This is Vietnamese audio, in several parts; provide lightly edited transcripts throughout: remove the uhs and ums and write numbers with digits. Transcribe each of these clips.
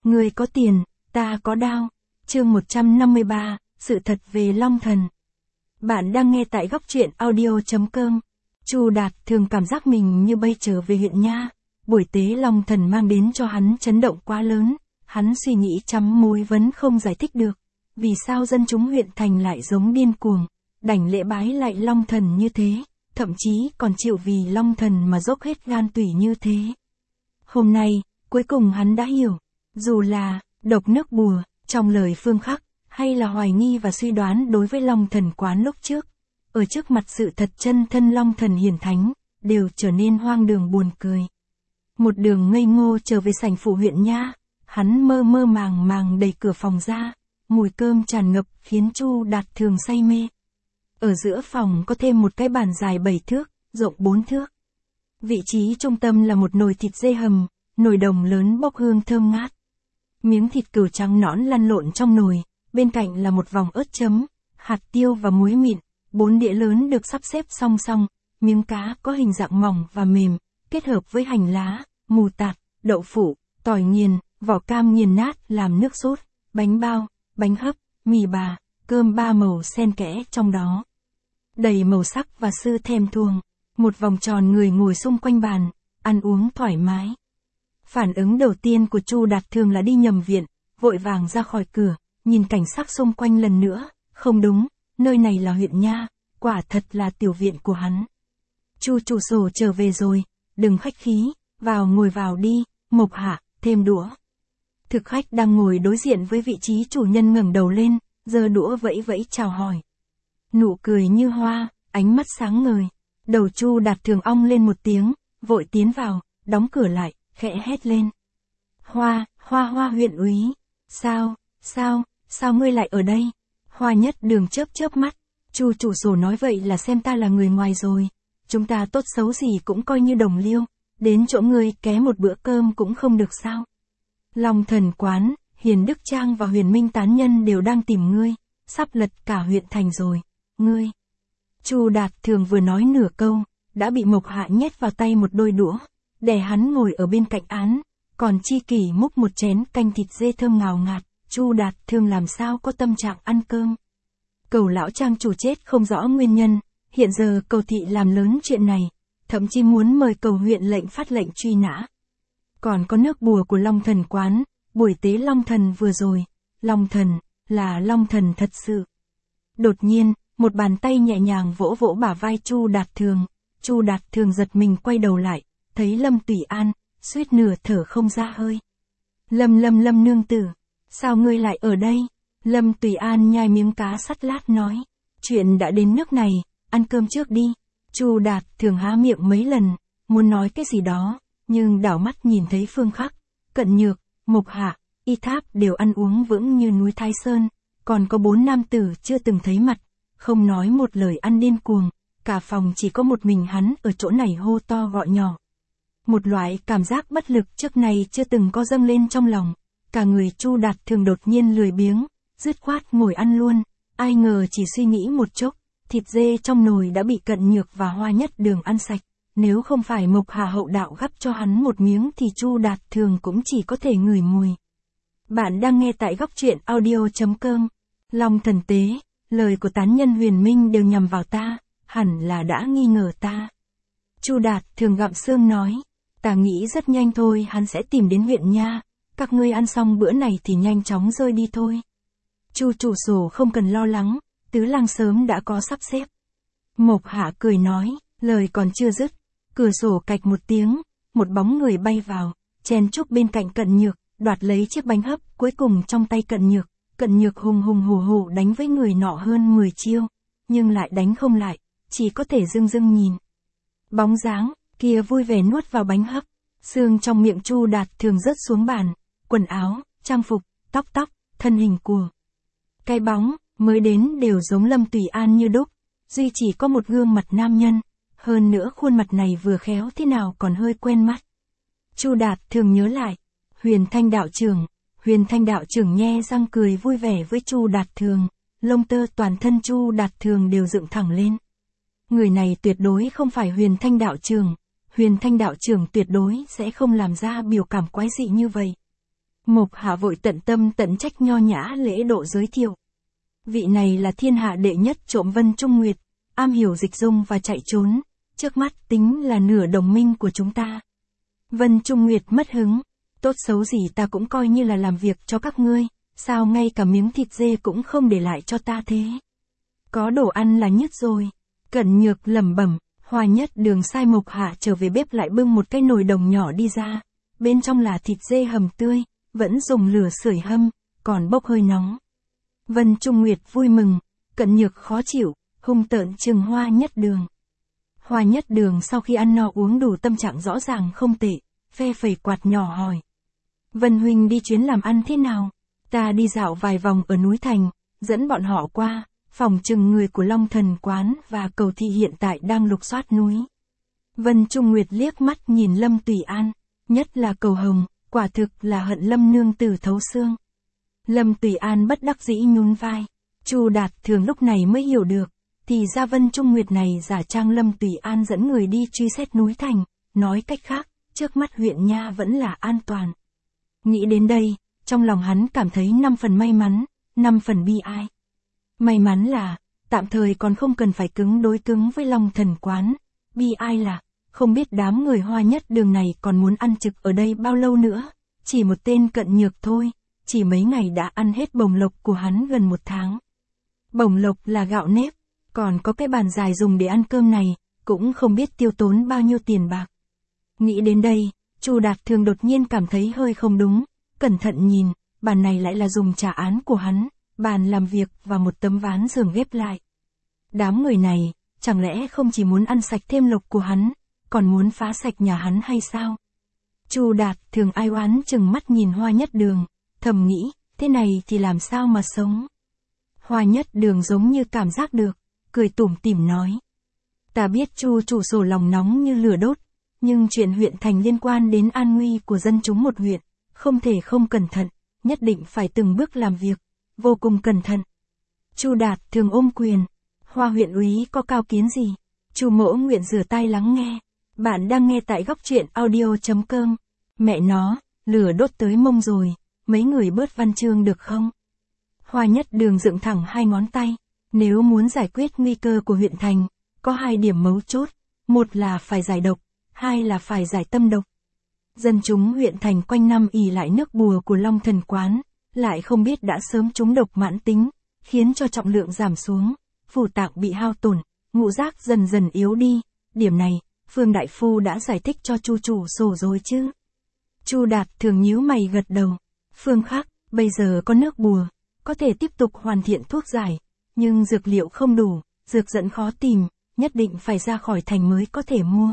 Ngươi có tiền, ta có đao. Chương 153, sự thật về Long Thần. Bạn đang nghe tại góc truyện audio.com. Chu Đạt Thường cảm giác mình như bay trở về huyện Nha. Buổi tế Long Thần mang đến cho hắn chấn động quá lớn, hắn suy nghĩ trăm mối vẫn không giải thích được. Vì sao dân chúng huyện thành lại giống điên cuồng, đảnh lễ bái lại Long Thần như thế, thậm chí còn chịu vì Long Thần mà dốc hết gan tủy như thế. Hôm nay, cuối cùng hắn đã hiểu, dù là độc nước bùa, trong lời Phương Khắc, hay là hoài nghi và suy đoán đối với Long Thần quán lúc trước, ở trước mặt sự thật chân thân Long Thần hiển thánh, đều trở nên hoang đường buồn cười. Một đường ngây ngô trở về sảnh phủ huyện Nha, hắn mơ mơ màng màng đẩy cửa phòng ra, mùi cơm tràn ngập khiến Chu Đạt Thường say mê. Ở giữa phòng có thêm một cái bàn dài 7 thước, rộng 4 thước. Vị trí trung tâm là một nồi thịt dê hầm, nồi đồng lớn bốc hương thơm ngát. Miếng thịt cừu trắng nõn lăn lộn trong nồi, bên cạnh là một vòng ớt chấm, hạt tiêu và muối mịn, 4 đĩa lớn được sắp xếp song song, miếng cá có hình dạng mỏng và mềm, kết hợp với hành lá, mù tạt, đậu phụ, tỏi nghiền, vỏ cam nghiền nát làm nước sốt, bánh bao, bánh hấp, mì bà, cơm ba màu xen kẽ trong đó. Đầy màu sắc và sự thèm thuồng, một vòng tròn người ngồi xung quanh bàn, ăn uống thoải mái. Phản ứng đầu tiên của Chu Đạt Thường là đi nhầm viện, vội vàng ra khỏi cửa, nhìn cảnh sắc xung quanh lần nữa, không đúng, nơi này là huyện Nha, quả thật là tiểu viện của hắn. Chu chủ sổ trở về rồi, đừng khách khí, vào ngồi vào đi, Mộc Hạ, thêm đũa. Thực khách đang ngồi đối diện với vị trí chủ nhân ngẩng đầu lên, giơ đũa vẫy vẫy chào hỏi. Nụ cười như hoa, ánh mắt sáng ngời, đầu Chu Đạt Thường ong lên một tiếng, vội tiến vào, đóng cửa lại, khẽ hét lên. Hoa huyện úy, sao ngươi lại ở đây? Hoa Nhất Đường chớp mắt, Chu chủ sổ nói vậy là xem ta là người ngoài rồi, chúng ta tốt xấu gì cũng coi như đồng liêu, đến chỗ ngươi ké một bữa cơm cũng không được sao? Long Thần quán, Hiền Đức Trang và Huyền Minh tán nhân đều đang tìm ngươi, sắp lật cả huyện thành rồi, ngươi. Chu Đạt Thường vừa nói nửa câu, đã bị Mộc Hạ nhét vào tay một đôi đũa, để hắn ngồi ở bên cạnh án, còn Chi Kỷ múc một chén canh thịt dê thơm ngào ngạt, Chu Đạt Thường làm sao có tâm trạng ăn cơm. Cẩu lão trang chủ chết không rõ nguyên nhân, hiện giờ Cẩu thị làm lớn chuyện này, thậm chí muốn mời Cẩu huyện lệnh phát lệnh truy nã. Còn có nước bùa của Long Thần quán, buổi tế Long Thần vừa rồi, Long Thần, là Long Thần thật sự. Đột nhiên, một bàn tay nhẹ nhàng vỗ vỗ bả vai Chu Đạt Thường, Chu Đạt Thường giật mình quay đầu lại, thấy Lâm Tùy An, suýt nửa thở không ra hơi. Lâm nương tử, sao ngươi lại ở đây? Lâm Tùy An nhai miếng cá sắt lát nói, chuyện đã đến nước này, ăn cơm trước đi. Chu Đạt Thường há miệng mấy lần, muốn nói cái gì đó, nhưng đảo mắt nhìn thấy Phương Khắc, Cận Nhược, Mộc Hạ, Y Tháp đều ăn uống vững như núi Thái Sơn, còn có 4 nam tử chưa từng thấy mặt, không nói một lời ăn điên cuồng, cả phòng chỉ có một mình hắn ở chỗ này hô to gọi nhỏ. Một loại cảm giác bất lực trước này chưa từng có dâng lên trong lòng, cả người Chu Đạt Thường đột nhiên lười biếng, dứt khoát ngồi ăn luôn, ai ngờ chỉ suy nghĩ một chốc, thịt dê trong nồi đã bị Cận Nhược và Hoa Nhất Đường ăn sạch, nếu không phải Mộc Hà hậu đạo gắp cho hắn một miếng thì Chu Đạt Thường cũng chỉ có thể ngửi mùi. Bạn đang nghe tại góc truyện audio.com. Long Thần tế, lời của tán nhân Huyền Minh đều nhằm vào ta, hẳn là đã nghi ngờ ta. Chu Đạt Thường gặm xương nói, ta nghĩ rất nhanh thôi hắn sẽ tìm đến huyện Nha, các ngươi ăn xong bữa này thì nhanh chóng rơi đi thôi. Chu chủ sổ không cần lo lắng, tứ lang sớm đã có sắp xếp. Mộc Hạ cười nói, lời còn chưa dứt, cửa sổ cạch một tiếng, một bóng người bay vào, chen chúc bên cạnh Cận Nhược, đoạt lấy chiếc bánh hấp cuối cùng trong tay Cận Nhược hùng hổ đánh với người nọ hơn 10 chiêu, nhưng lại đánh không lại, chỉ có thể dưng nhìn. Bóng dáng kia vui vẻ nuốt vào bánh hấp, xương trong miệng Chu Đạt Thường rớt xuống bàn, quần áo, trang phục, tóc, thân hình của cái bóng mới đến đều giống Lâm Tùy An như đúc, duy chỉ có một gương mặt nam nhân, hơn nữa khuôn mặt này vừa khéo thế nào còn hơi quen mắt. Chu Đạt Thường nhớ lại, Huyền Thanh đạo trưởng nhe răng cười vui vẻ với Chu Đạt Thường, lông tơ toàn thân Chu Đạt Thường đều dựng thẳng lên. Người này tuyệt đối không phải Huyền Thanh đạo trưởng tuyệt đối sẽ không làm ra biểu cảm quái dị như vậy. Mộc Hạ vội tận tâm tận trách nho nhã lễ độ giới thiệu. Vị này là thiên hạ đệ nhất trộm Vân Trung Nguyệt, am hiểu dịch dung và chạy trốn, trước mắt tính là nửa đồng minh của chúng ta. Vân Trung Nguyệt mất hứng, tốt xấu gì ta cũng coi như là làm việc cho các ngươi, sao ngay cả miếng thịt dê cũng không để lại cho ta thế? Có đồ ăn là nhất rồi. Cẩn Nhược lẩm bẩm. Hoa Nhất Đường sai Mộc Hạ trở về bếp lại bưng một cái nồi đồng nhỏ đi ra, bên trong là thịt dê hầm tươi, vẫn dùng lửa sưởi hâm, còn bốc hơi nóng. Vân Trung Nguyệt vui mừng, Cẩn Nhược khó chịu, hung tợn trừng Hoa Nhất Đường. Hoa Nhất Đường sau khi ăn no uống đủ tâm trạng rõ ràng không tệ, phe phẩy quạt nhỏ hỏi. Vân huynh đi chuyến làm ăn thế nào? Ta đi dạo vài vòng ở núi Thành, dẫn bọn họ qua, phòng chừng người của Long Thần Quán và Cầu Thị hiện tại đang lục soát núi. Vân Trung Nguyệt liếc mắt nhìn Lâm Tùy An, nhất là Cầu Hồng, quả thực là hận Lâm nương tử thấu xương. Lâm Tùy An bất đắc dĩ nhún vai, Chu Đạt Thường lúc này mới hiểu được, thì ra Vân Trung Nguyệt này giả trang Lâm Tùy An dẫn người đi truy xét núi Thành, nói cách khác, trước mắt huyện nha vẫn là an toàn. Nghĩ đến đây, trong lòng hắn cảm thấy 5 phần may mắn, 5 phần bi ai. May mắn là, tạm thời còn không cần phải cứng với Long Thần Quán, bi ai là, không biết đám người Hoa Nhất Đường này còn muốn ăn trực ở đây bao lâu nữa, chỉ một tên Cận Nhược thôi, chỉ mấy ngày đã ăn hết bổng lộc của hắn gần 1 tháng. Bổng lộc là gạo nếp, còn có cái bàn dài dùng để ăn cơm này, cũng không biết tiêu tốn bao nhiêu tiền bạc. Nghĩ đến đây, Chu Đạt Thường đột nhiên cảm thấy hơi không đúng, cẩn thận nhìn, bàn này lại là dùng trả án của hắn, bàn làm việc và một tấm ván giường ghép lại. Đám người này, chẳng lẽ không chỉ muốn ăn sạch thêm lộc của hắn, còn muốn phá sạch nhà hắn hay sao? Chu Đạt Thường ai oán chừng mắt nhìn Hoa Nhất Đường, thầm nghĩ, thế này thì làm sao mà sống? Hoa Nhất Đường giống như cảm giác được, cười tủm tỉm nói. Ta biết Chu chủ sổ lòng nóng như lửa đốt, nhưng chuyện huyện thành liên quan đến an nguy của dân chúng một huyện, không thể không cẩn thận, nhất định phải từng bước làm việc, vô cùng cẩn thận. Chu Đạt Thường ôm quyền, Hoa huyện úy có cao kiến gì? Chu mỗ nguyện rửa tay lắng nghe. Bạn đang nghe tại góc truyện audio.com. Mẹ nó, lửa đốt tới mông rồi, mấy người bớt văn chương được không? Hoa Nhất Đường dựng thẳng 2 ngón tay, nếu muốn giải quyết nguy cơ của huyện thành, có 2 điểm mấu chốt, một là phải giải độc, 2 là phải giải tâm độc. Dân chúng huyện thành quanh năm ỷ lại nước bùa của Long Thần Quán, lại không biết đã sớm trúng độc mãn tính, khiến cho trọng lượng giảm xuống, phủ tạng bị hao tổn, ngũ giác dần dần yếu đi, điểm này, Phương Đại Phu đã giải thích cho Chu chủ sổ rồi chứ? Chu Đạt Thường nhíu mày gật đầu. Phương Khắc, bây giờ có nước bùa, có thể tiếp tục hoàn thiện thuốc giải, nhưng dược liệu không đủ, dược dẫn khó tìm, nhất định phải ra khỏi thành mới có thể mua.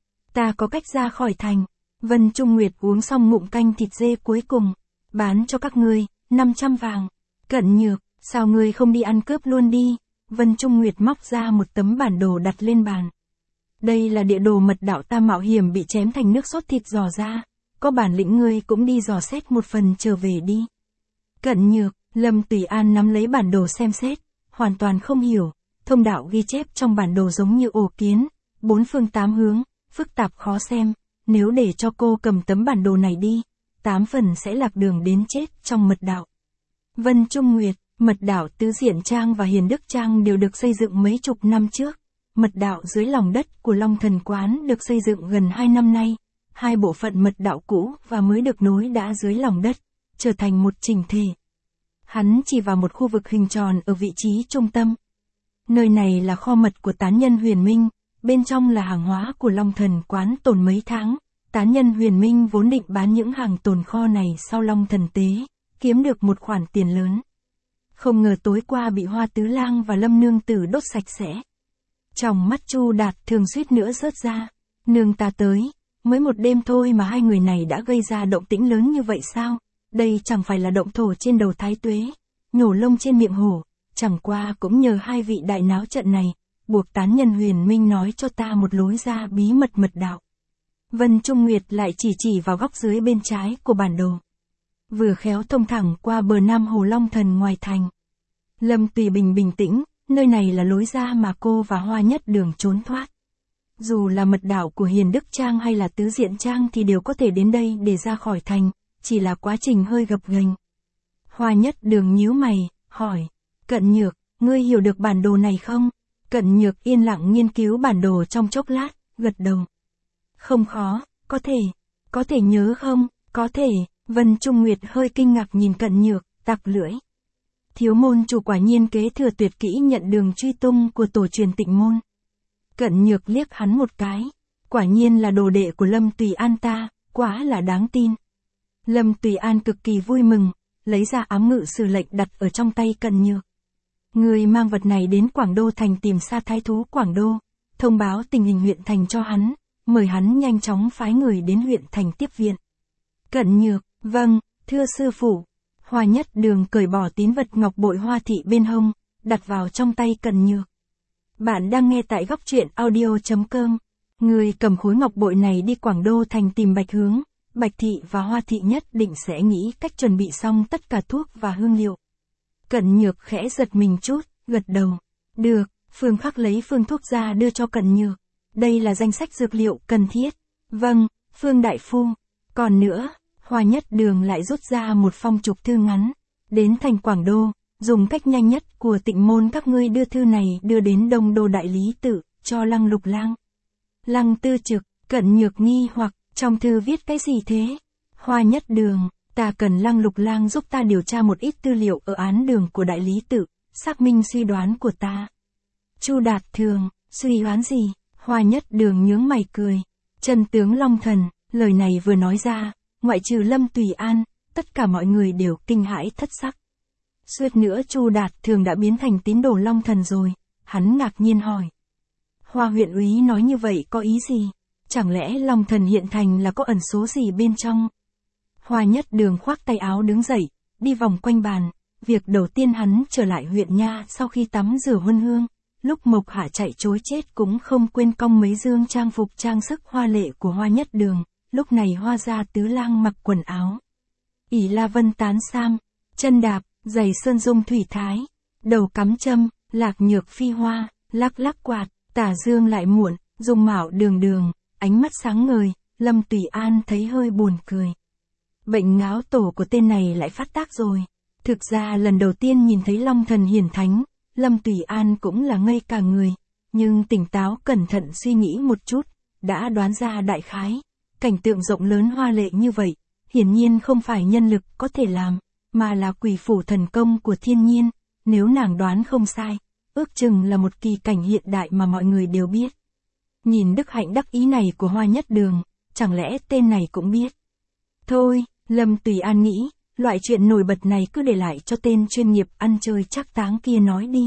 Ta có cách ra khỏi thành. Vân Trung Nguyệt uống xong ngụm canh thịt dê cuối cùng, bán cho các ngươi, 500 vàng. Cận Nhược, sao ngươi không đi ăn cướp luôn đi? Vân Trung Nguyệt móc ra một tấm bản đồ đặt lên bàn. Đây là địa đồ mật đạo ta mạo hiểm bị chém thành nước sốt thịt dò ra, có bản lĩnh ngươi cũng đi dò xét một phần trở về đi. Cận Nhược, Lâm Tùy An nắm lấy bản đồ xem xét, hoàn toàn không hiểu, thông đạo ghi chép trong bản đồ giống như ổ kiến, 4 phương 8 hướng, phức tạp khó xem, nếu để cho cô cầm tấm bản đồ này đi, 8 phần sẽ lạc đường đến chết trong mật đạo. Vân Trung Nguyệt, mật đạo Tứ Diện Trang và Hiền Đức Trang đều được xây dựng mấy chục năm trước. Mật đạo dưới lòng đất của Long Thần Quán được xây dựng gần 2 năm nay, 2 bộ phận mật đạo cũ và mới được nối đã dưới lòng đất, trở thành một chỉnh thể. Hắn chỉ vào một khu vực hình tròn ở vị trí trung tâm. Nơi này là kho mật của tán nhân Huyền Minh, bên trong là hàng hóa của Long Thần Quán tồn mấy tháng. Tán nhân Huyền Minh vốn định bán những hàng tồn kho này sau Long Thần Tế, kiếm được một khoản tiền lớn. Không ngờ tối qua bị Hoa Tứ Lang và Lâm Nương Tử đốt sạch sẽ. Trong mắt Chu Đạt Thường suýt nữa rớt ra. Nương ta tới, mới một đêm thôi mà 2 người này đã gây ra động tĩnh lớn như vậy sao? Đây chẳng phải là động thổ trên đầu Thái Tuế, nhổ lông trên miệng hổ, chẳng qua cũng nhờ 2 vị đại náo trận này, buộc tán nhân Huyền Minh nói cho ta một lối ra bí mật mật đạo. Vân Trung Nguyệt lại chỉ vào góc dưới bên trái của bản đồ. Vừa khéo thông thẳng qua bờ Nam Hồ Long Thần ngoài thành. Lâm Tùy Bình bình tĩnh, nơi này là lối ra mà cô và Hoa Nhất Đường trốn thoát. Dù là mật đạo của Hiền Đức Trang hay là Tứ Diện Trang thì đều có thể đến đây để ra khỏi thành, chỉ là quá trình hơi gập ghềnh. Hoa Nhất Đường nhíu mày, hỏi, Cận Nhược, ngươi hiểu được bản đồ này không? Cận Nhược yên lặng nghiên cứu bản đồ trong chốc lát, gật đầu. Không khó, có thể nhớ không? Có thể. Vân Trung Nguyệt hơi kinh ngạc nhìn Cận Nhược, tặc lưỡi. Thiếu môn chủ quả nhiên kế thừa tuyệt kỹ nhận đường truy tung của tổ truyền Tịnh môn. Cận Nhược liếc hắn một cái, quả nhiên là đồ đệ của Lâm Tùy An ta, quá là đáng tin. Lâm Tùy An cực kỳ vui mừng, lấy ra ám ngự sử lệnh đặt ở trong tay Cận Nhược. Người mang vật này đến Quảng Đô thành tìm Sa Thái thú Quảng Đô, thông báo tình hình huyện thành cho hắn, mời hắn nhanh chóng phái người đến huyện thành tiếp viện. Cận Nhược, vâng, thưa sư phụ. Hoa Nhất Đường cởi bỏ tín vật ngọc bội hoa thị bên hông, đặt vào trong tay Cận Nhược. Bạn đang nghe tại góc truyện audio.com. Người cầm khối ngọc bội này đi Quảng Đô thành tìm Bạch Hướng, Bạch Thị và Hoa Thị nhất định sẽ nghĩ cách chuẩn bị xong tất cả thuốc và hương liệu. Cận Nhược khẽ giật mình chút, gật đầu. Được, Phương Khắc lấy phương thuốc ra đưa cho Cận Nhược. Đây là danh sách dược liệu cần thiết. Vâng, Phương đại phu. Còn nữa, Hoa Nhất Đường lại rút ra một phong trục thư ngắn. Đến thành Quảng Đô, dùng cách nhanh nhất của Tịnh môn các ngươi đưa thư này đưa đến Đông Đô đại lý tự, cho Lăng Lục Lang. Lăng Tư Trực, Cận Nhược nghi hoặc, trong thư viết cái gì thế? Hoa Nhất Đường, ta cần Lăng Lục Lang giúp ta điều tra một ít tư liệu ở án đường của đại lý tự, xác minh suy đoán của ta. Chu Đạt Thường, suy đoán gì? Hoa Nhất Đường nhướng mày cười. Chân tướng Long Thần, lời này vừa nói ra, ngoại trừ Lâm Tùy An, tất cả mọi người đều kinh hãi thất sắc. Suýt nữa Chu Đạt Thường đã biến thành tín đồ Long Thần rồi, hắn ngạc nhiên hỏi. Hoa huyện úy nói như vậy có ý gì? Chẳng lẽ Long Thần hiện thành là có ẩn số gì bên trong? Hoa Nhất Đường khoác tay áo đứng dậy, đi vòng quanh bàn. Việc đầu tiên hắn trở lại huyện nha sau khi tắm rửa huân hương, lúc Mộc Hạ chạy trối chết cũng không quên cong mấy dương trang phục trang sức hoa lệ của Hoa Nhất Đường. Lúc này Hoa gia tứ lang mặc quần áo ỷ la vân tán sam, chân đạp, giày sơn dung thủy thái, đầu cắm châm, lạc nhược phi hoa, lắc lắc quạt, tả dương lại muộn, dung mạo đường đường, ánh mắt sáng ngời. Lâm Tùy An thấy hơi buồn cười. Bệnh ngáo tổ của tên này lại phát tác rồi. Thực ra lần đầu tiên nhìn thấy Long Thần hiển thánh, Lâm Tùy An cũng là ngây cả người, nhưng tỉnh táo cẩn thận suy nghĩ một chút, đã đoán ra đại khái. Cảnh tượng rộng lớn hoa lệ như vậy, hiển nhiên không phải nhân lực có thể làm, mà là quỷ phủ thần công của thiên nhiên. Nếu nàng đoán không sai, ước chừng là một kỳ cảnh hiện đại mà mọi người đều biết. Nhìn đức hạnh đắc ý này của Hoa Nhất Đường, chẳng lẽ tên này cũng biết? Thôi, Lâm Tùy An nghĩ, loại chuyện nổi bật này cứ để lại cho tên chuyên nghiệp ăn chơi trác táng kia nói đi.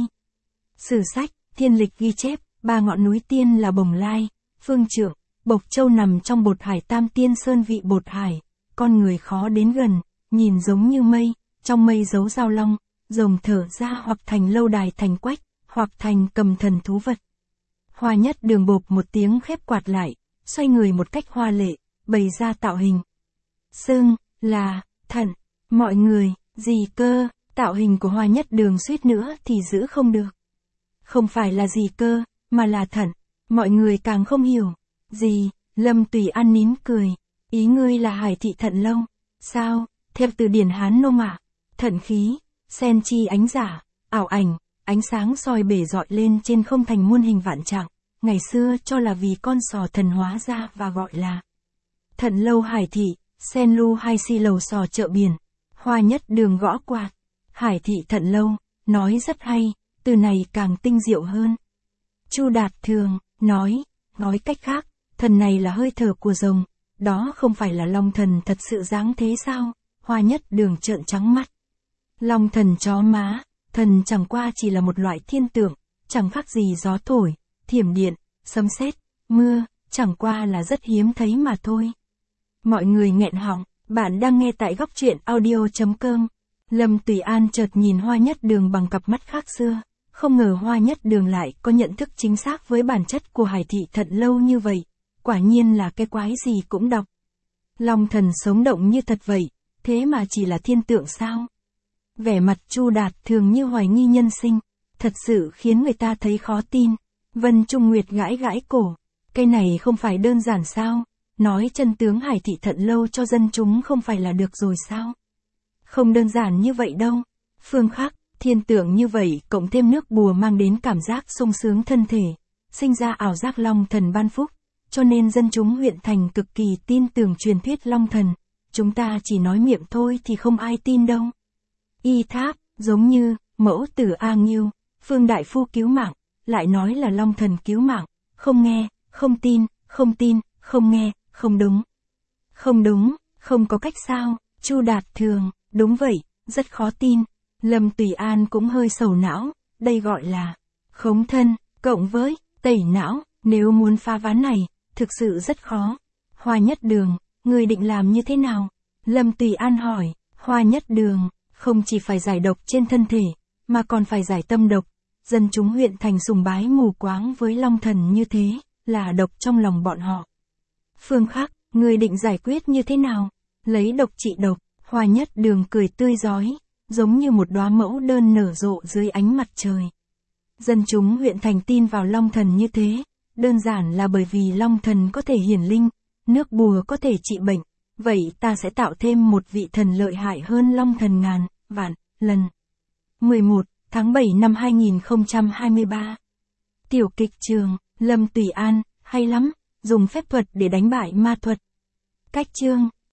Sử sách, thiên lịch ghi chép, 3 ngọn núi tiên là Bồng Lai, Phương Trượng, Bộc Châu nằm trong Bột Hải Tam Tiên Sơn vị Bột Hải, con người khó đến gần, nhìn giống như mây, trong mây giấu giao long, rồng thở ra hoặc thành lâu đài thành quách, hoặc thành cầm thần thú vật. Hoa Nhất Đường bộp một tiếng khép quạt lại, xoay người một cách hoa lệ, bày ra tạo hình. Xưng là thận, mọi người, gì cơ? Tạo hình của Hoa Nhất Đường suýt nữa thì giữ không được. Không phải là gì cơ, mà là thận, mọi người càng không hiểu. Gì? Lâm Tùy An nín cười. Ý ngươi là Hải thị thận lâu? Sao? Theo từ điển Hán Nôm ạ. Thận khí, sen chi ánh giả, ảo ảnh, ánh sáng soi bể rọi lên trên không thành muôn hình vạn trạng. Ngày xưa cho là vì con sò thần hóa ra và gọi là thận lâu Hải thị, sen lu hai si lầu sò chợ biển. Hoa Nhất Đường gõ quạt. Hải thị thận lâu, nói rất hay, từ này càng tinh diệu hơn. Chu Đạt Thường, nói cách khác, thần này là hơi thở của rồng, đó không phải là Long Thần thật sự dáng thế sao? Hoa Nhất Đường trợn trắng mắt. Long Thần chó má, thần chẳng qua chỉ là một loại thiên tượng, chẳng khác gì gió thổi, thiểm điện, sấm sét, mưa, chẳng qua là rất hiếm thấy mà thôi. Mọi người nghẹn họng, bạn đang nghe tại góc truyện audio.com. Lâm Tùy An chợt nhìn Hoa Nhất Đường bằng cặp mắt khác xưa, không ngờ Hoa Nhất Đường lại có nhận thức chính xác với bản chất của Hải thị thận lâu như vậy, quả nhiên là cái quái gì cũng đọc. Long Thần sống động như thật vậy, thế mà chỉ là thiên tượng sao? Vẻ mặt Chu Đạt Thường như hoài nghi nhân sinh, thật sự khiến người ta thấy khó tin. Vân Trung Nguyệt gãi gãi cổ, cái này không phải đơn giản sao? nói chân tướng Hải thị Thận Lâu cho dân chúng không phải là được rồi sao? Không đơn giản như vậy đâu. Phương Khắc, thiên tượng như vậy cộng thêm nước bùa mang đến cảm giác sung sướng thân thể, sinh ra ảo giác Long Thần ban phúc, cho nên dân chúng huyện thành cực kỳ tin tưởng truyền thuyết Long Thần. Chúng ta chỉ nói miệng thôi thì không ai tin đâu. Y Tháp, giống như, mẫu tử A Nghiêu, Phương Đại Phu cứu mạng, lại nói là Long Thần cứu mạng, không nghe, không tin, không tin, không nghe, không đúng. Không đúng, không có cách sao, Chu Đạt Thường, đúng vậy, rất khó tin. Lâm Tùy An cũng hơi sầu não, đây gọi là khống thân, cộng với tẩy não, nếu muốn phá ván này, thực sự rất khó. Hoa Nhất Đường, người định làm như thế nào? Lâm Tùy An hỏi, Hoa Nhất Đường, không chỉ phải giải độc trên thân thể, mà còn phải giải tâm độc. Dân chúng huyện thành sùng bái mù quáng với Long Thần như thế, là độc trong lòng bọn họ. Phương Khắc, người định giải quyết như thế nào? Lấy độc trị độc, Hoa Nhất Đường cười tươi rói, giống như một đóa mẫu đơn nở rộ dưới ánh mặt trời. Dân chúng huyện thành tin vào Long Thần như thế, đơn giản là bởi vì Long Thần có thể hiển linh, nước bùa có thể trị bệnh, vậy ta sẽ tạo thêm một vị thần lợi hại hơn Long Thần ngàn, vạn, lần. 11 tháng 7 năm 2023. Tiểu kịch trường, Lâm Tùy An, hay lắm, dùng phép thuật để đánh bại ma thuật. Cách chương,